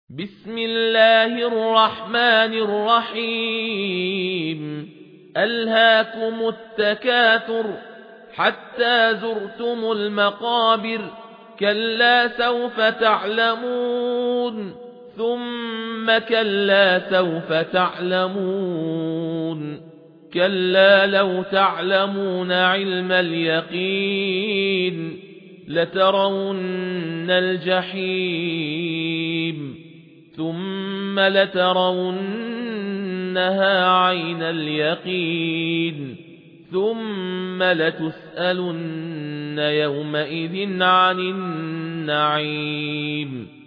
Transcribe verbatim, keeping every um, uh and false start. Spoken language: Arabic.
بسم الله الرحمن الرحيم ألهاكم التكاثر حتى زرتم المقابر كلا سوف تعلمون ثم كلا سوف تعلمون كلا لو تعلمون علم اليقين لترون الجحيم ثم لترونها عين اليقين ثم لتسألن يومئذ عن النعيم